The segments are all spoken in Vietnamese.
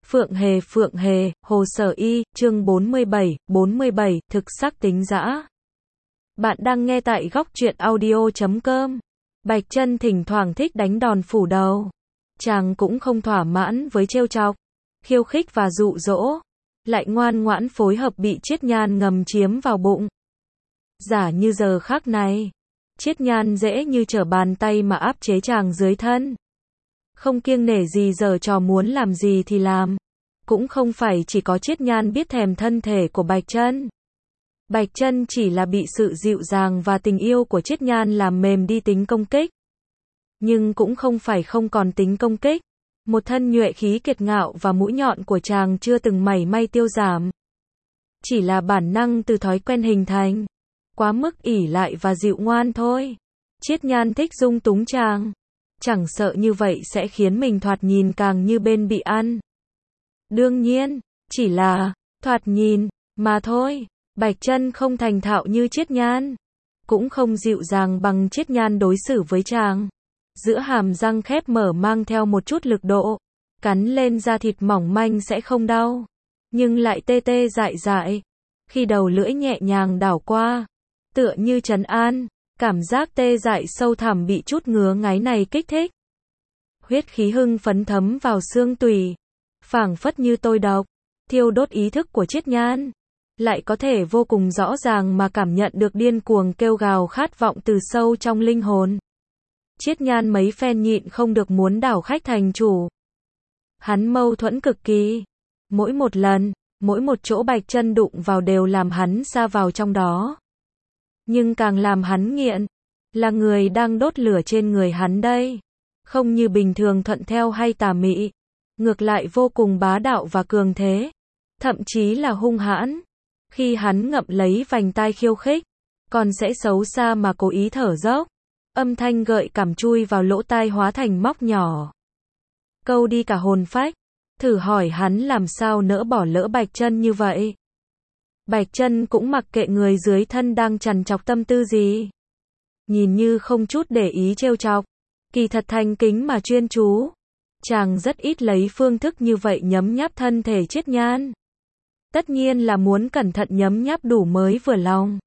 Phượng Hề, Hồ Sở Y, chương 47, thực sắc tính dã. Bạn đang nghe tại góc truyện audio.com. Bạch Chân thỉnh thoảng thích đánh đòn phủ đầu. Chàng cũng không thỏa mãn với trêu chọc, khiêu khích và dụ dỗ, lại ngoan ngoãn phối hợp bị Chiết Nhan ngầm chiếm vào bụng. Giả như giờ khắc này, Chiết Nhan dễ như trở bàn tay mà áp chế chàng dưới thân. Không kiêng nể gì giở trò muốn làm gì thì làm. Cũng không phải chỉ có Chiết Nhan biết thèm thân thể của Bạch Chân. Bạch Chân chỉ là bị sự dịu dàng và tình yêu của Chiết Nhan làm mềm đi tính công kích. Nhưng cũng không phải không còn tính công kích. Một thân nhuệ khí kiệt ngạo và mũi nhọn của chàng chưa từng mảy may tiêu giảm. Chỉ là bản năng từ thói quen hình thành. Quá mức ỷ lại và dịu ngoan thôi. Chiết Nhan thích dung túng chàng. Chẳng sợ như vậy sẽ khiến mình thoạt nhìn càng như bên bị ăn. Đương nhiên, chỉ là thoạt nhìn mà thôi. Bạch Chân không thành thạo như Chiết Nhan, cũng không dịu dàng bằng Chiết Nhan đối xử với chàng. Giữa hàm răng khép mở mang theo một chút lực độ, cắn lên da thịt mỏng manh sẽ không đau, nhưng lại tê tê dại dại. Khi đầu lưỡi nhẹ nhàng đảo qua, tựa như trấn an, cảm giác tê dại sâu thẳm bị chút ngứa ngáy này kích thích. Huyết khí hưng phấn thấm vào xương tủy, phảng phất như tôi độc, thiêu đốt ý thức của Chiết Nhan. Lại có thể vô cùng rõ ràng mà cảm nhận được điên cuồng kêu gào khát vọng từ sâu trong linh hồn. Chiết Nhan mấy phen nhịn không được muốn đảo khách thành chủ. Hắn mâu thuẫn cực kỳ. Mỗi một lần, mỗi một chỗ Bạch Chân đụng vào đều làm hắn sa vào trong đó. Nhưng càng làm hắn nghiện, là người đang đốt lửa trên người hắn đây. Không như bình thường thuận theo hay tà mị. Ngược lại vô cùng bá đạo và cường thế. Thậm chí là hung hãn. Khi hắn ngậm lấy vành tai khiêu khích, còn sẽ xấu xa mà cố ý thở dốc. Âm thanh gợi cảm chui vào lỗ tai hóa thành móc nhỏ. Câu đi cả hồn phách. Thử hỏi hắn làm sao nỡ bỏ lỡ Bạch Chân như vậy. Bạch Chân cũng mặc kệ người dưới thân đang trằn trọc tâm tư gì. Nhìn như không chút để ý trêu chọc, kỳ thật thành kính mà chuyên chú. Chàng rất ít lấy phương thức như vậy nhấm nháp thân thể Chiết Nhan. Tất nhiên là muốn cẩn thận nhấm nháp đủ mới vừa lòng.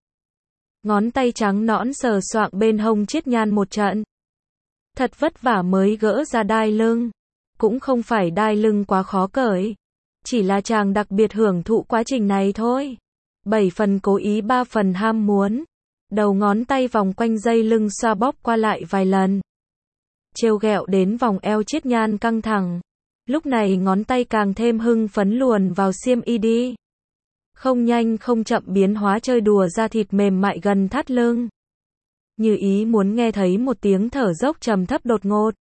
Ngón tay trắng nõn sờ soạng bên hông Chiết Nhan một trận. Thật vất vả mới gỡ ra đai lưng. Cũng không phải đai lưng quá khó cởi. Chỉ là chàng đặc biệt hưởng thụ quá trình này thôi. 7 phần cố ý 3 phần ham muốn. Đầu ngón tay vòng quanh dây lưng xoa bóp qua lại vài lần. Trêu ghẹo đến vòng eo Chiết Nhan căng thẳng. Lúc này ngón tay càng thêm hưng phấn luồn vào xiêm y đi. Không nhanh không chậm biến hóa chơi đùa da thịt mềm mại gần thắt lưng. Như ý muốn nghe thấy một tiếng thở dốc trầm thấp đột ngột.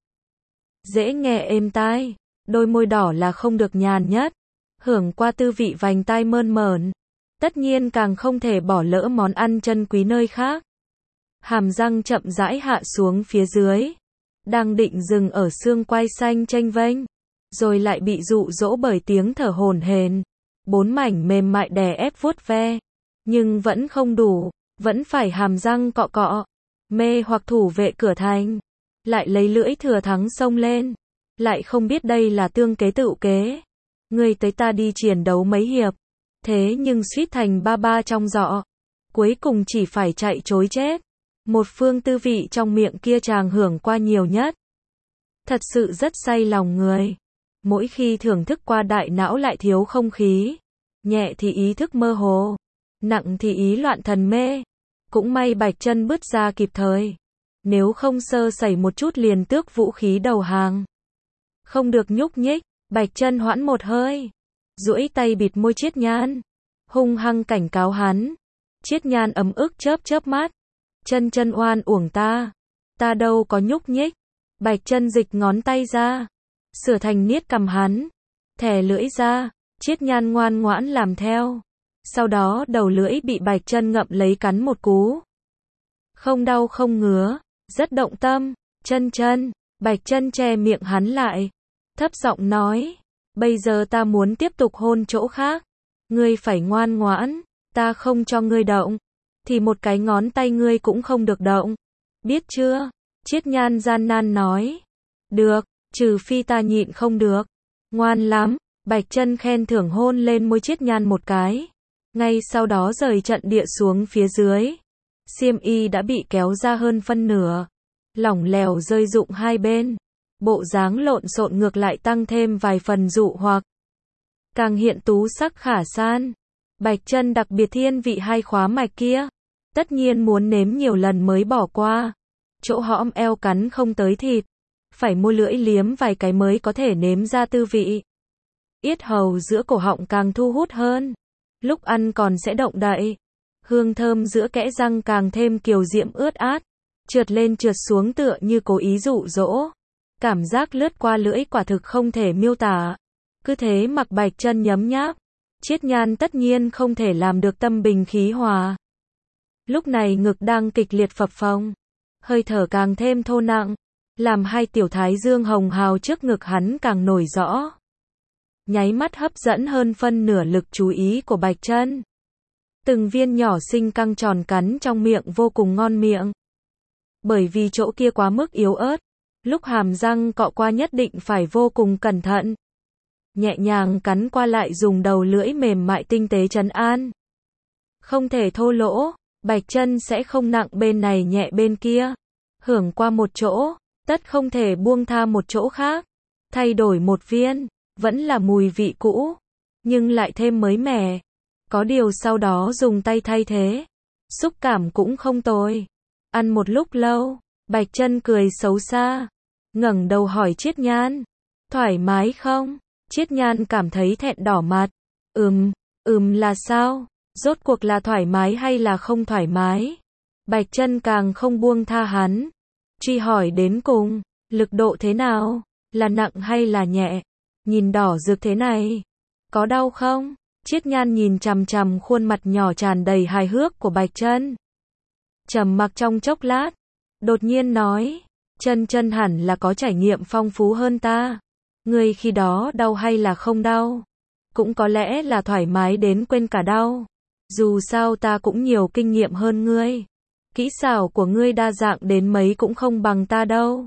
Dễ nghe êm tai, đôi môi đỏ là không được nhàn nhất. Hưởng qua tư vị vành tai mơn mởn. Tất nhiên càng không thể bỏ lỡ món ăn chân quý nơi khác. Hàm răng chậm rãi hạ xuống phía dưới. Đang định dừng ở xương quai xanh chênh vênh. Rồi lại bị dụ dỗ bởi tiếng thở hổn hển. 4 mảnh mềm mại đè ép vuốt ve. Nhưng vẫn không đủ. Vẫn phải hàm răng cọ cọ. Mê hoặc thủ vệ cửa thành. Lại lấy lưỡi thừa thắng xông lên. Lại không biết đây là tương kế tựu kế. Người tới ta đi chiến đấu mấy hiệp. Thế nhưng suýt thành ba ba trong giọ. Cuối cùng chỉ phải chạy trối chết. Một phương tư vị trong miệng kia chàng hưởng qua nhiều nhất. Thật sự rất say lòng người. Mỗi khi thưởng thức qua đại não lại thiếu không khí. Nhẹ thì ý thức mơ hồ. Nặng thì ý loạn thần mê. Cũng may Bạch Chân bứt ra kịp thời. Nếu không sơ sẩy một chút liền tước vũ khí đầu hàng. Không được nhúc nhích. Bạch Chân hoãn một hơi. Duỗi tay bịt môi Chiết Nhan. Hung hăng cảnh cáo hắn. Chiết Nhan ấm ức chớp chớp mắt. Chân oan uổng ta. Ta đâu có nhúc nhích. Bạch Chân dịch ngón tay ra. Sửa thành niết cầm hắn. Thè lưỡi ra. Chiết Nhan ngoan ngoãn làm theo. Sau đó đầu lưỡi bị Bạch Chân ngậm lấy cắn một cú. Không đau không ngứa. Rất động tâm. Chân. Bạch Chân che miệng hắn lại. Thấp giọng nói. Bây giờ ta muốn tiếp tục hôn chỗ khác. Ngươi phải ngoan ngoãn. Ta không cho ngươi động. Thì một cái ngón tay ngươi cũng không được động. Biết chưa? Chiết Nhan gian nan nói. Được, trừ phi ta nhịn không được. Ngoan lắm. Bạch Chân khen thưởng hôn lên môi Chiết Nhan một cái. Ngay sau đó rời trận địa xuống phía dưới. Xiêm y đã bị kéo ra hơn phân nửa. Lỏng lẻo rơi rụng hai bên. Bộ dáng lộn xộn ngược lại tăng thêm vài phần dụ hoặc. Càng hiện tú sắc khả san. Bạch Chân đặc biệt thiên vị hai khóa mạch kia. Tất nhiên muốn nếm nhiều lần mới bỏ qua. Chỗ hõm eo cắn không tới thịt. Phải môi lưỡi liếm vài cái mới có thể nếm ra tư vị. Yết hầu giữa cổ họng càng thu hút hơn. Lúc ăn còn sẽ động đậy. Hương thơm giữa kẽ răng càng thêm kiều diễm ướt át. Trượt lên trượt xuống tựa như cố ý dụ dỗ. Cảm giác lướt qua lưỡi quả thực không thể miêu tả. Cứ thế mặc Bạch Chân nhấm nháp. Chiết Nhan tất nhiên không thể làm được tâm bình khí hòa. Lúc này ngực đang kịch liệt phập phồng. Hơi thở càng thêm thô nặng. Làm hai tiểu thái dương hồng hào trước ngực hắn càng nổi rõ. Nháy mắt hấp dẫn hơn phân nửa lực chú ý của Bạch Chân. Từng viên nhỏ xinh căng tròn cắn trong miệng vô cùng ngon miệng. Bởi vì chỗ kia quá mức yếu ớt. Lúc hàm răng cọ qua nhất định phải vô cùng cẩn thận. Nhẹ nhàng cắn qua lại dùng đầu lưỡi mềm mại tinh tế trấn an. Không thể thô lỗ, Bạch Chân sẽ không nặng bên này nhẹ bên kia. Hưởng qua một chỗ, tất không thể buông tha một chỗ khác. Thay đổi một viên, vẫn là mùi vị cũ, nhưng lại thêm mới mẻ. Có điều sau đó dùng tay thay thế. Xúc cảm cũng không tồi. Ăn một lúc lâu, Bạch Chân cười xấu xa. Ngẩng đầu hỏi Chiết Nhan. Thoải mái không? Chiết Nhan cảm thấy thẹn đỏ mặt. Là sao? Rốt cuộc là thoải mái hay là không thoải mái? Bạch Chân càng không buông tha hắn. Truy hỏi đến cùng, lực độ thế nào? Là nặng hay là nhẹ? Nhìn đỏ rực thế này, có đau không? Chiết Nhan nhìn chằm chằm khuôn mặt nhỏ tràn đầy hài hước của Bạch Chân. Trầm mặc trong chốc lát, đột nhiên nói, Chân hẳn là có trải nghiệm phong phú hơn ta. Ngươi khi đó đau hay là không đau? Cũng có lẽ là thoải mái đến quên cả đau. Dù sao ta cũng nhiều kinh nghiệm hơn ngươi. Kỹ xảo của ngươi đa dạng đến mấy cũng không bằng ta đâu.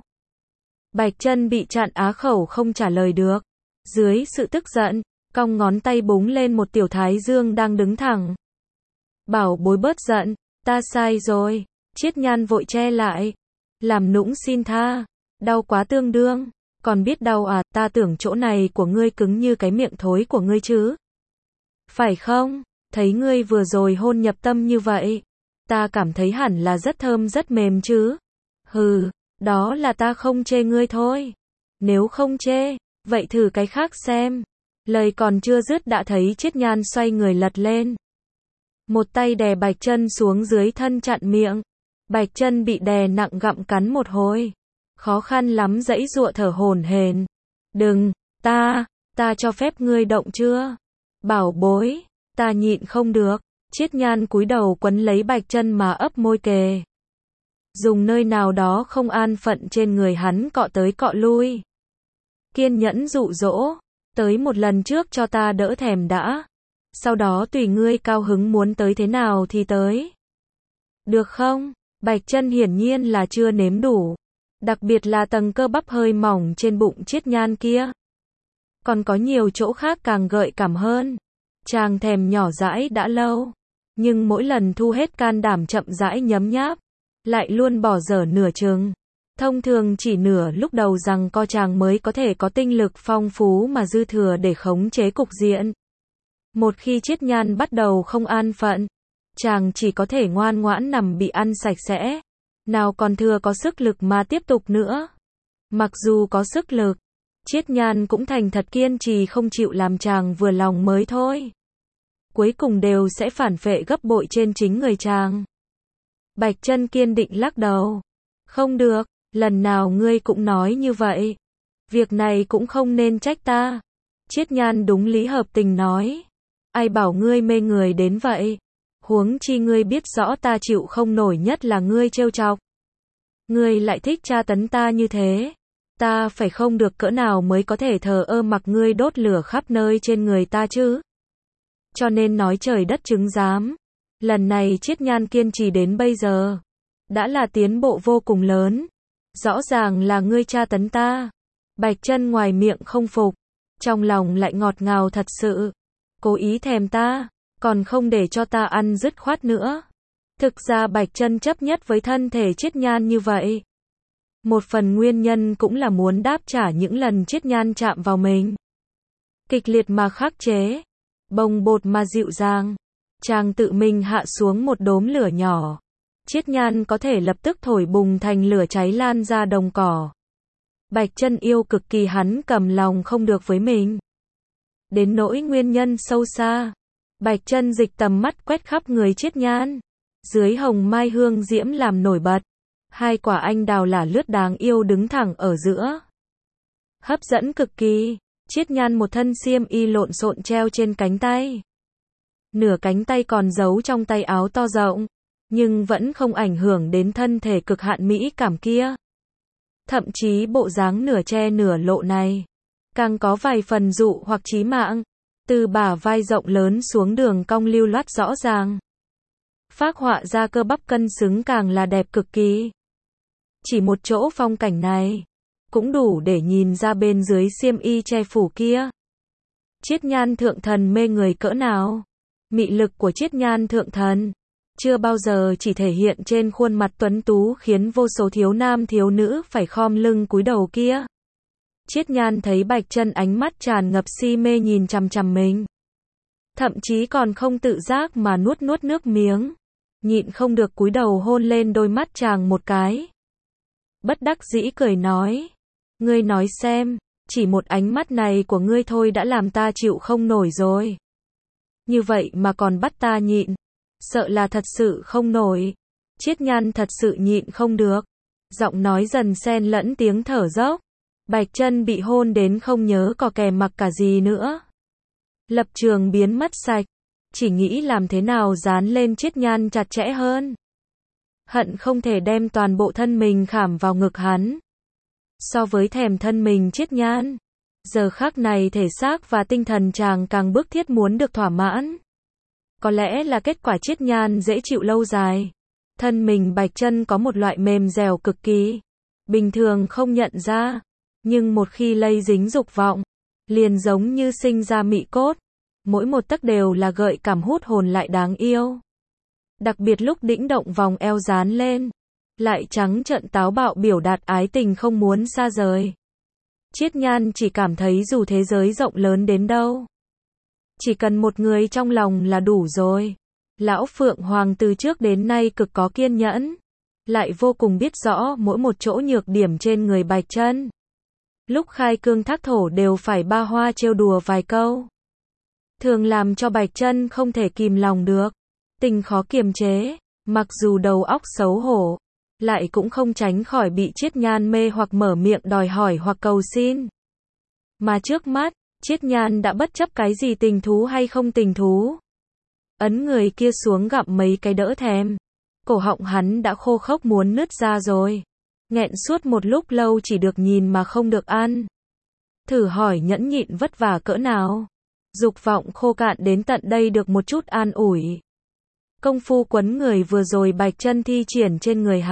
Bạch Chân bị chặn á khẩu không trả lời được. Dưới sự tức giận, cong ngón tay búng lên một tiểu thái dương đang đứng thẳng. Bảo bối bớt giận, ta sai rồi. Chiết Nhan vội che lại. Làm nũng xin tha. Đau quá tương đương. Còn biết đau à, ta tưởng chỗ này của ngươi cứng như cái miệng thối của ngươi chứ. Phải không? Thấy ngươi vừa rồi hôn nhập tâm như vậy. Ta cảm thấy hẳn là rất thơm rất mềm chứ. Hừ, đó là ta không chê ngươi thôi. Nếu không chê, vậy thử cái khác xem. Lời còn chưa dứt đã thấy Chiết Nhan xoay người lật lên. Một tay đè Bạch Chân xuống dưới thân chặn miệng. Bạch Chân bị đè nặng gặm cắn một hồi. Khó khăn lắm giãy giụa thở hổn hển. Đừng, ta cho phép ngươi động chưa? Bảo bối, ta nhịn không được. Chiết Nhan cúi đầu quấn lấy Bạch Chân mà ấp môi kề. Dùng nơi nào đó không an phận trên người hắn cọ tới cọ lui. Kiên nhẫn dụ dỗ, tới một lần trước cho ta đỡ thèm đã. Sau đó tùy ngươi cao hứng muốn tới thế nào thì tới. Được không? Bạch Chân hiển nhiên là chưa nếm đủ. Đặc biệt là tầng cơ bắp hơi mỏng trên bụng Chiết Nhan kia. Còn có nhiều chỗ khác càng gợi cảm hơn. Chàng thèm nhỏ dãi đã lâu. Nhưng mỗi lần thu hết can đảm chậm rãi nhấm nháp. Lại luôn bỏ dở nửa chừng. Thông thường chỉ nửa lúc đầu rằng co chàng mới có thể có tinh lực phong phú mà dư thừa để khống chế cục diện. Một khi Chiết Nhan bắt đầu không an phận, chàng chỉ có thể ngoan ngoãn nằm bị ăn sạch sẽ. Nào còn thừa có sức lực mà tiếp tục nữa. Mặc dù có sức lực, Chiết Nhan cũng thành thật kiên trì không chịu làm chàng vừa lòng mới thôi. Cuối cùng đều sẽ phản phệ gấp bội trên chính người chàng. Bạch Chân kiên định lắc đầu. Không được, lần nào ngươi cũng nói như vậy. Việc này cũng không nên trách ta. Chiết Nhan đúng lý hợp tình nói. Ai bảo ngươi mê người đến vậy? Huống chi ngươi biết rõ ta chịu không nổi nhất là ngươi trêu chọc. Ngươi lại thích tra tấn ta như thế. Ta phải không được cỡ nào mới có thể thờ ơ mặc ngươi đốt lửa khắp nơi trên người ta chứ? Cho nên nói trời đất chứng giám. Lần này Chiết Nhan kiên trì đến bây giờ. Đã là tiến bộ vô cùng lớn. Rõ ràng là ngươi tra tấn ta. Bạch Chân ngoài miệng không phục. trong lòng lại ngọt ngào thật sự. Cố ý thèm ta, còn không để cho ta ăn dứt khoát nữa. Thực ra Bạch Chân chấp nhất với thân thể Chiết Nhan như vậy. Một phần nguyên nhân cũng là muốn đáp trả những lần Chiết Nhan chạm vào mình. Kịch liệt mà khắc chế, bồng bột mà dịu dàng. Chàng tự mình hạ xuống một đốm lửa nhỏ. Chiết Nhan có thể lập tức thổi bùng thành lửa cháy lan ra đồng cỏ. Bạch Chân yêu cực kỳ hắn cầm lòng không được với mình. Đến nỗi nguyên nhân sâu xa, Bạch Chân dịch tầm mắt quét khắp người Chiết Nhan. Dưới hồng mai hương diễm làm nổi bật, hai quả anh đào lả lướt đáng yêu đứng thẳng ở giữa. Hấp dẫn cực kỳ, Chiết Nhan một thân xiêm y lộn xộn treo trên cánh tay. Nửa cánh tay còn giấu trong tay áo to rộng, nhưng vẫn không ảnh hưởng đến thân thể cực hạn mỹ cảm kia. Thậm chí bộ dáng nửa che nửa lộ này, càng có vài phần dụ hoặc chí mạng, từ bả vai rộng lớn xuống đường cong lưu loát rõ ràng. Phác họa ra cơ bắp cân xứng càng là đẹp cực kỳ. Chỉ một chỗ phong cảnh này, cũng đủ để nhìn ra bên dưới xiêm y che phủ kia. Chiết Nhan thượng thần mê người cỡ nào. Mị lực của Chiết Nhan thượng thần chưa bao giờ chỉ thể hiện trên khuôn mặt tuấn tú khiến vô số thiếu nam thiếu nữ phải khom lưng cúi đầu kia. Chiết Nhan thấy Bạch Chân ánh mắt tràn ngập si mê nhìn chằm chằm mình. Thậm chí còn không tự giác mà nuốt nuốt nước miếng. Nhịn không được cúi đầu hôn lên đôi mắt chàng một cái. Bất đắc dĩ cười nói. Ngươi nói xem, chỉ một ánh mắt này của ngươi thôi đã làm ta chịu không nổi rồi. Như vậy mà còn bắt ta nhịn. Sợ là thật sự không nổi. Chiết Nhan thật sự nhịn không được. Giọng nói dần xen lẫn tiếng thở dốc. Bạch Chân bị hôn đến không nhớ có kè mặc cả gì nữa. Lập trường biến mất sạch. Chỉ nghĩ làm thế nào dán lên Chiết Nhan chặt chẽ hơn. Hận không thể đem toàn bộ thân mình khảm vào ngực hắn. So với thèm thân mình Chiết Nhan, giờ khắc này thể xác và tinh thần chàng càng bức thiết muốn được thỏa mãn. Có lẽ là kết quả Chiết Nhan dễ chịu lâu dài. Thân mình Bạch Chân có một loại mềm dẻo cực kỳ. Bình thường không nhận ra. Nhưng một khi lây dính dục vọng, liền giống như sinh ra mị cốt. Mỗi một tấc đều là gợi cảm hút hồn lại đáng yêu. Đặc biệt lúc đĩnh động vòng eo dán lên, lại trắng trợn táo bạo biểu đạt ái tình không muốn xa rời. Chiết Nhan chỉ cảm thấy dù thế giới rộng lớn đến đâu, chỉ cần một người trong lòng là đủ rồi. Lão Phượng Hoàng từ trước đến nay cực có kiên nhẫn, lại vô cùng biết rõ mỗi một chỗ nhược điểm trên người Bạch Chân. Lúc khai cương thác thổ đều phải ba hoa trêu đùa vài câu, thường làm cho Bạch Chân không thể kìm lòng được, tình khó kiềm chế, mặc dù đầu óc xấu hổ, lại cũng không tránh khỏi bị Chiết Nhan mê hoặc mở miệng đòi hỏi hoặc cầu xin. Mà trước mắt, Chiết Nhan đã bất chấp cái gì tình thú hay không tình thú. Ấn người kia xuống gặm mấy cái đỡ thèm. Cổ họng hắn đã khô khốc muốn nứt ra rồi. Nghẹn suốt một lúc lâu chỉ được nhìn mà không được ăn. Thử hỏi nhẫn nhịn vất vả cỡ nào. Dục vọng khô cạn đến tận đây được một chút an ủi. Công phu quấn người vừa rồi Bạch Chân thi triển trên người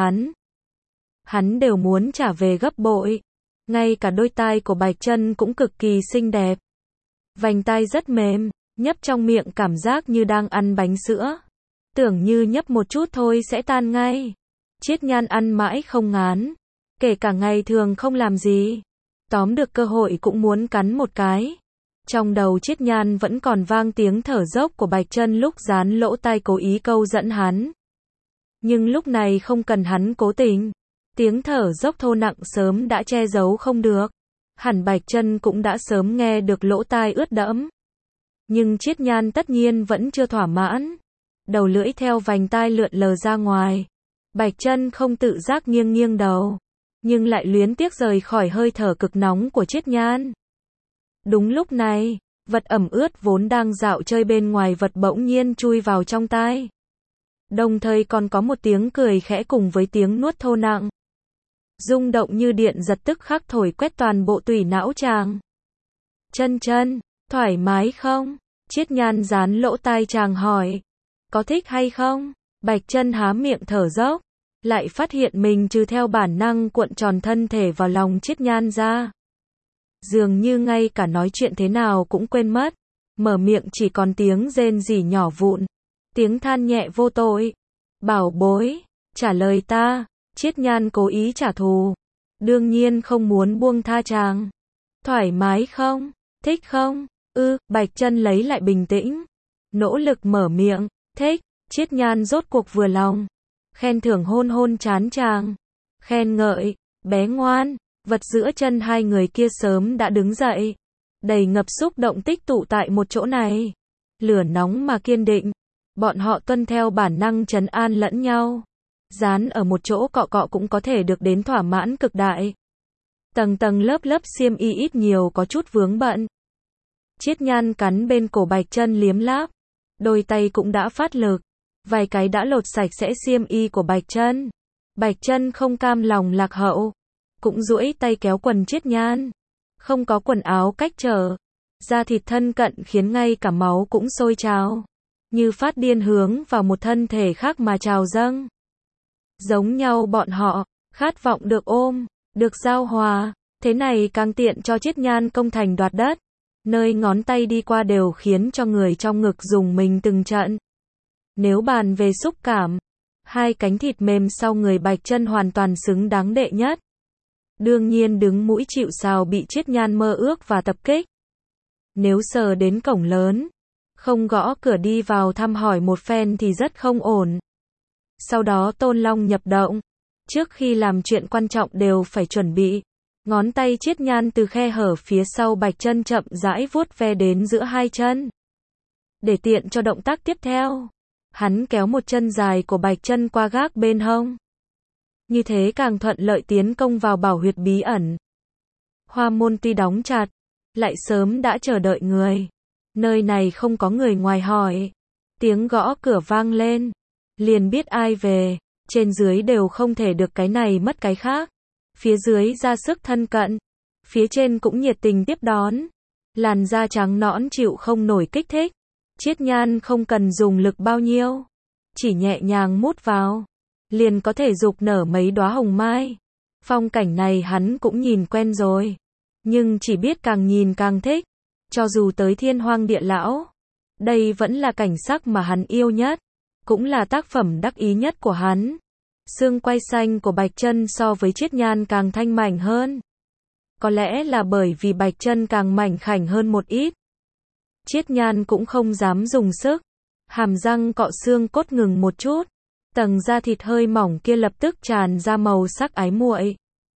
hắn đều muốn trả về gấp bội. Ngay cả đôi tai của Bạch Chân cũng cực kỳ xinh đẹp. Vành tai rất mềm, nhấp trong miệng cảm giác như đang ăn bánh sữa. Tưởng như nhấp một chút thôi sẽ tan ngay. Chiết Nhan ăn mãi không ngán. Kể cả ngày thường không làm gì, tóm được cơ hội cũng muốn cắn một cái. Trong đầu Chiết Nhan vẫn còn vang tiếng thở dốc của Bạch Chân lúc dán lỗ tai cố ý câu dẫn hắn. Nhưng lúc này không cần hắn cố tình. Tiếng thở dốc thô nặng sớm đã che giấu không được. Hẳn Bạch Chân cũng đã sớm nghe được lỗ tai ướt đẫm. Nhưng Chiết Nhan tất nhiên vẫn chưa thỏa mãn. Đầu lưỡi theo vành tai lượn lờ ra ngoài. Bạch Chân không tự giác nghiêng nghiêng đầu, nhưng lại luyến tiếc rời khỏi hơi thở cực nóng của Chiết Nhan. Đúng lúc này, vật ẩm ướt vốn đang dạo chơi bên ngoài vật bỗng nhiên chui vào trong tai. Đồng thời còn có một tiếng cười khẽ cùng với tiếng nuốt thô nặng. Rung động như điện giật tức khắc thổi quét toàn bộ tủy não chàng. Chân chân, thoải mái không? Chiết Nhan dán lỗ tai chàng hỏi. Có thích hay không? Bạch Chân há miệng thở dốc, lại phát hiện mình trừ theo bản năng cuộn tròn thân thể vào lòng Chiết Nhan ra. Dường như ngay cả nói chuyện thế nào cũng quên mất. Mở miệng chỉ còn tiếng rên rỉ nhỏ vụn. Tiếng than nhẹ vô tội. Bảo bối, trả lời ta. Chiết Nhan cố ý trả thù. Đương nhiên không muốn buông tha chàng. Thoải mái không? Thích không? Bạch Chân lấy lại bình tĩnh. Nỗ lực mở miệng. Thích. Chiết Nhan rốt cuộc vừa lòng. Khen thưởng hôn hôn trán chàng. Khen ngợi. Bé ngoan. Vật giữa chân hai người kia sớm đã đứng dậy. Đầy ngập xúc động tích tụ tại một chỗ này. Lửa nóng mà kiên định. Bọn họ tuân theo bản năng trấn an lẫn nhau. Dán ở một chỗ cọ cọ cũng có thể được đến thỏa mãn cực đại. Tầng tầng lớp lớp xiêm y ít nhiều có chút vướng bận. Chiết Nhan cắn bên cổ Bạch Chân liếm láp. Đôi tay cũng đã phát lực. Vài cái đã lột sạch sẽ xiêm y của Bạch Chân. Bạch Chân không cam lòng lạc hậu. Cũng duỗi tay kéo quần Chiết Nhan. Không có quần áo cách trở. Da thịt thân cận khiến ngay cả máu cũng sôi trào. Như phát điên hướng vào một thân thể khác mà trào dâng. Giống nhau bọn họ, khát vọng được ôm, được giao hòa. Thế này càng tiện cho Chiết Nhan công thành đoạt đất. Nơi ngón tay đi qua đều khiến cho người trong ngực rùng mình từng trận. Nếu bàn về xúc cảm, hai cánh thịt mềm sau người Bạch Chân hoàn toàn xứng đáng đệ nhất. Đương nhiên đứng mũi chịu sào bị Chiết Nhan mơ ước và tập kích. Nếu sờ đến cổng lớn, không gõ cửa đi vào thăm hỏi một phen thì rất không ổn. Sau đó Tôn Long nhập động. Trước khi làm chuyện quan trọng đều phải chuẩn bị. Ngón tay Chiết Nhan từ khe hở phía sau Bạch Chân chậm rãi vuốt ve đến giữa hai chân. Để tiện cho động tác tiếp theo, hắn kéo một chân dài của Bạch Chân qua gác bên hông. Như thế càng thuận lợi tiến công vào bảo huyệt bí ẩn. Hoa môn tuy đóng chặt, lại sớm đã chờ đợi người. Nơi này không có người ngoài hỏi. Tiếng gõ cửa vang lên. Liền biết ai về. Trên dưới đều không thể được cái này mất cái khác. Phía dưới ra sức thân cận. Phía trên cũng nhiệt tình tiếp đón. Làn da trắng nõn chịu không nổi kích thích. Chiết Nhan không cần dùng lực bao nhiêu. Chỉ nhẹ nhàng mút vào. Liền có thể dục nở mấy đóa hồng mai. Phong cảnh này hắn cũng nhìn quen rồi. Nhưng chỉ biết càng nhìn càng thích. Cho dù tới thiên hoang địa lão. Đây vẫn là cảnh sắc mà hắn yêu nhất. Cũng là tác phẩm đắc ý nhất của hắn. Xương quai xanh của Bạch Chân so với Chiết Nhan càng thanh mảnh hơn. Có lẽ là bởi vì Bạch Chân càng mảnh khảnh hơn một ít. Chiết Nhan cũng không dám dùng sức. Hàm răng cọ xương cốt ngừng một chút. Tầng da thịt hơi mỏng kia lập tức tràn ra màu sắc ái muội.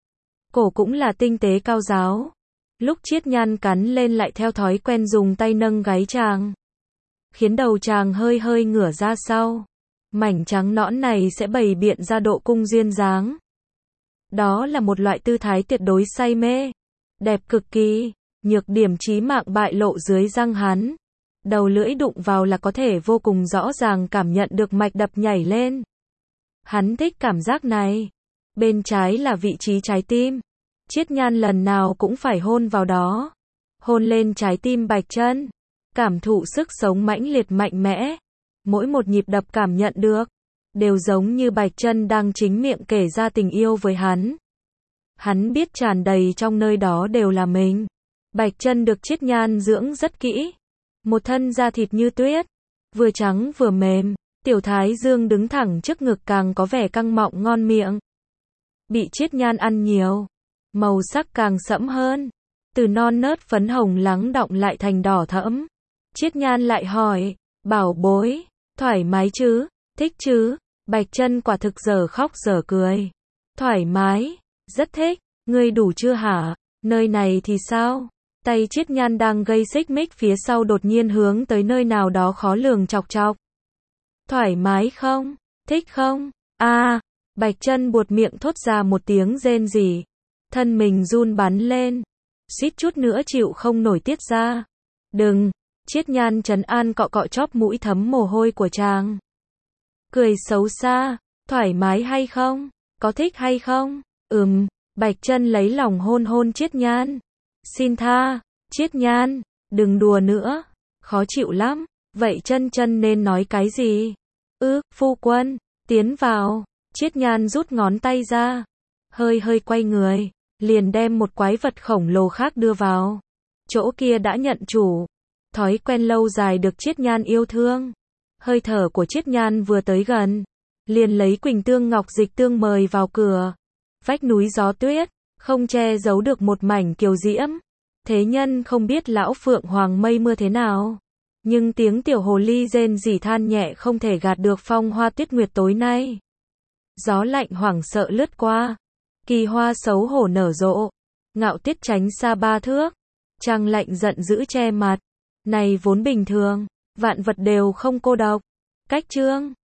Cổ cũng là tinh tế cao ráo. Lúc Chiết Nhan cắn lên lại theo thói quen dùng tay nâng gáy chàng. Khiến đầu chàng hơi hơi ngửa ra sau. Mảnh trắng nõn này sẽ bày biện ra độ cung duyên dáng. Đó là một loại tư thái tuyệt đối say mê. Đẹp cực kỳ. Nhược điểm chí mạng bại lộ dưới răng hắn. Đầu lưỡi đụng vào là có thể vô cùng rõ ràng cảm nhận được mạch đập nhảy lên. Hắn thích cảm giác này. Bên trái là vị trí trái tim. Chiết Nhan lần nào cũng phải hôn vào đó. Hôn lên trái tim Bạch Chân. Cảm thụ sức sống mãnh liệt mạnh mẽ. Mỗi một nhịp đập cảm nhận được. Đều giống như Bạch Chân đang chính miệng kể ra tình yêu với hắn. Hắn biết tràn đầy trong nơi đó đều là mình. Bạch Chân được Chiết Nhan dưỡng rất kỹ. Một thân da thịt như tuyết. Vừa trắng vừa mềm. Tiểu thái dương đứng thẳng trước ngực càng có vẻ căng mọng ngon miệng. Bị Chiết Nhan ăn nhiều. Màu sắc càng sẫm hơn. Từ non nớt phấn hồng lắng đọng lại thành đỏ thẫm. Chiết Nhan lại hỏi. Bảo bối. Thoải mái chứ? Thích chứ? Bạch Chân quả thực giờ khóc giờ cười. Thoải mái. Rất thích. Ngươi đủ chưa hả? Nơi này thì sao? Tay Chiết Nhan đang gây xích mích phía sau đột nhiên hướng tới nơi nào đó khó lường chọc chọc. Thoải mái không? Thích không? Bạch Chân buột miệng thốt ra một tiếng rên rỉ. Thân mình run bắn lên. Suýt chút nữa chịu không nổi tiết ra. Đừng. Chiết Nhan trấn an cọ cọ chóp mũi thấm mồ hôi của chàng. Cười xấu xa. Thoải mái hay không? Có thích hay không? Bạch Chân lấy lòng hôn hôn Chiết Nhan. Xin tha. Chiết Nhan. Đừng đùa nữa. Khó chịu lắm. Vậy Chân Chân nên nói cái gì? Phu quân. Tiến vào. Chiết Nhan rút ngón tay ra. Hơi hơi quay người. liền đem một quái vật khổng lồ khác đưa vào. Chỗ kia đã nhận chủ. Thói quen lâu dài được Triết Nhan yêu thương. Hơi thở của Triết Nhan vừa tới gần, liền lấy Quỳnh Tương Ngọc Dịch Tương mời vào cửa. Vách núi gió tuyết, không che giấu được một mảnh kiều diễm. Thế nhân không biết lão Phượng Hoàng mây mưa thế nào, nhưng tiếng tiểu hồ ly rên rỉ than nhẹ không thể gạt được phong hoa tuyết nguyệt tối nay. Gió lạnh hoảng sợ lướt qua, kỳ hoa xấu hổ nở rộ, ngạo tuyết tránh xa 3 thước, trăng lạnh giận dữ che mặt. Này vốn bình thường, vạn vật đều không cô độc. Cách chương